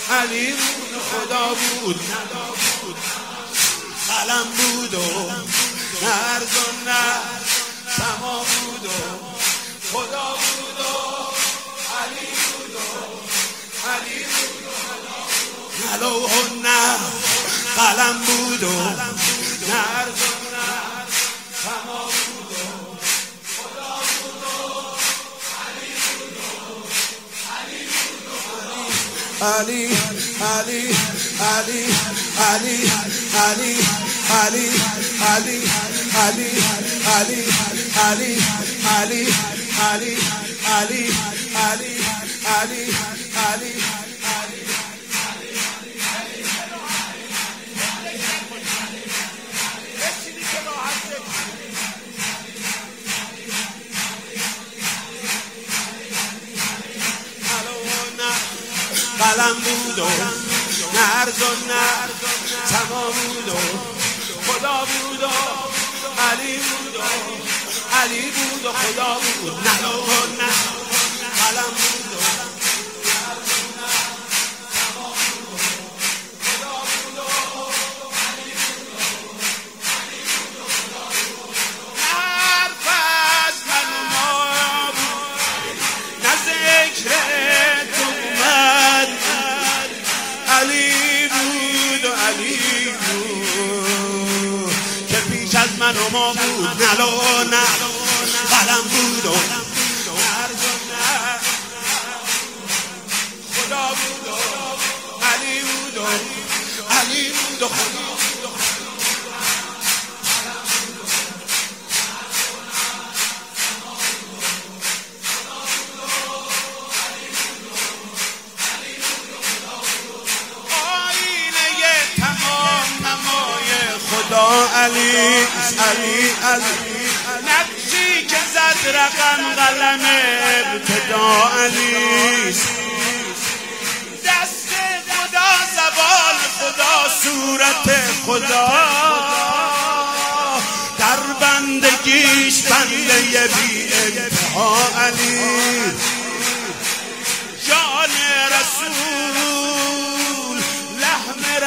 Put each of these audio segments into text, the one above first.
علی بود و خدا بود، قلم بود و نرز و نه سما بود و خدا بود و علی بود و علی بود و نه لوح و نه قلم بود و نرز و نه سما بود و خدا بود و علی بود و علی بود و علی علی علی علی علی علی علی علی علی علی علی علی علی علی علی علی قلم بود و نرز و نه سما بود و خدا بود و علی بود و علی بود و خدا بود، نه لوح و نه قلم بود و نرز و نه سما بود و خدا بود و علی بود و علی بود و خدا بود. حرف از من ما بود نه ذکر علی بود و علی بود که پیش از من و ما بود، نه لوح و نه قلم بود و نرز و نه خدا بود و علی بود و علی بود و خدا بود. خدا علی علی علی نقشی که زد رقم قلم ابتدا علی، دست خدا زبان خدا صورت خدا، در بندگیش بنده بی انتها علی، جان رسول لحم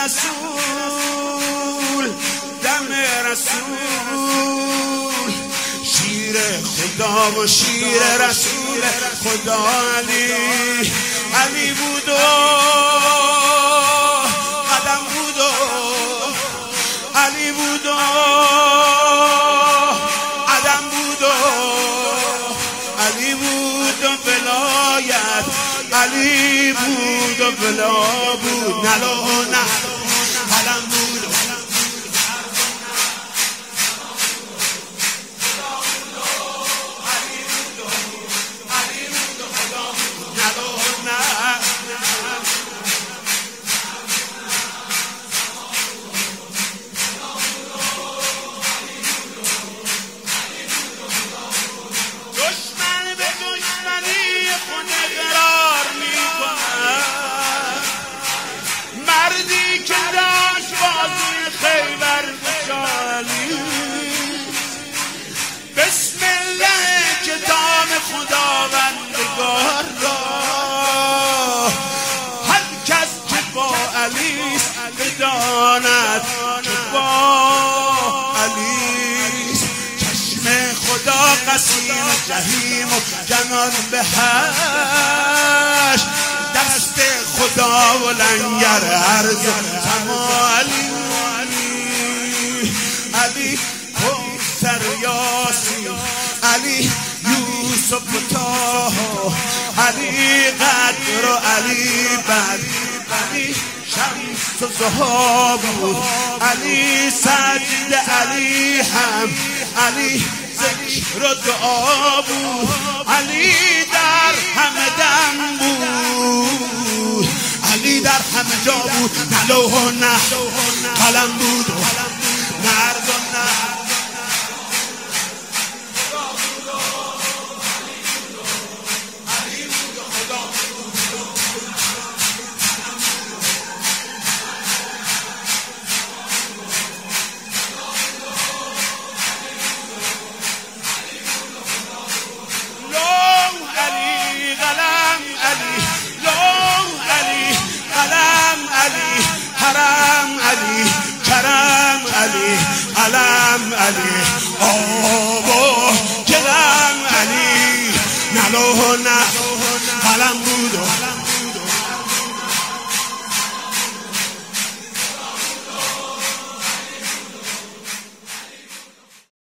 رسول دم رسول، شیر خدا و شیر رسول خدا علی، علی بود و قدم بود و علی بود و عدم بود و علی بود و ولایت علی بود و ولا بود، نه لوح و نه قلم بود و خداوندگار را هر کس که با علیست بداند که با علیست، چشم خدا قصیر جهیم و جنان به هشت، دست خدا و لنگر عرض سما علی علی کوثر یاسین علی یوسف طه علی قدر و علی بدر علی شمس و ضحی بود علی سجد علی هم علی ذکر و دعا بود علی در همه دم بود علی در همه جا بود، نه لوح و نه قلم بود و نرز و نه علی قلم علی لوح علی قلم علم علی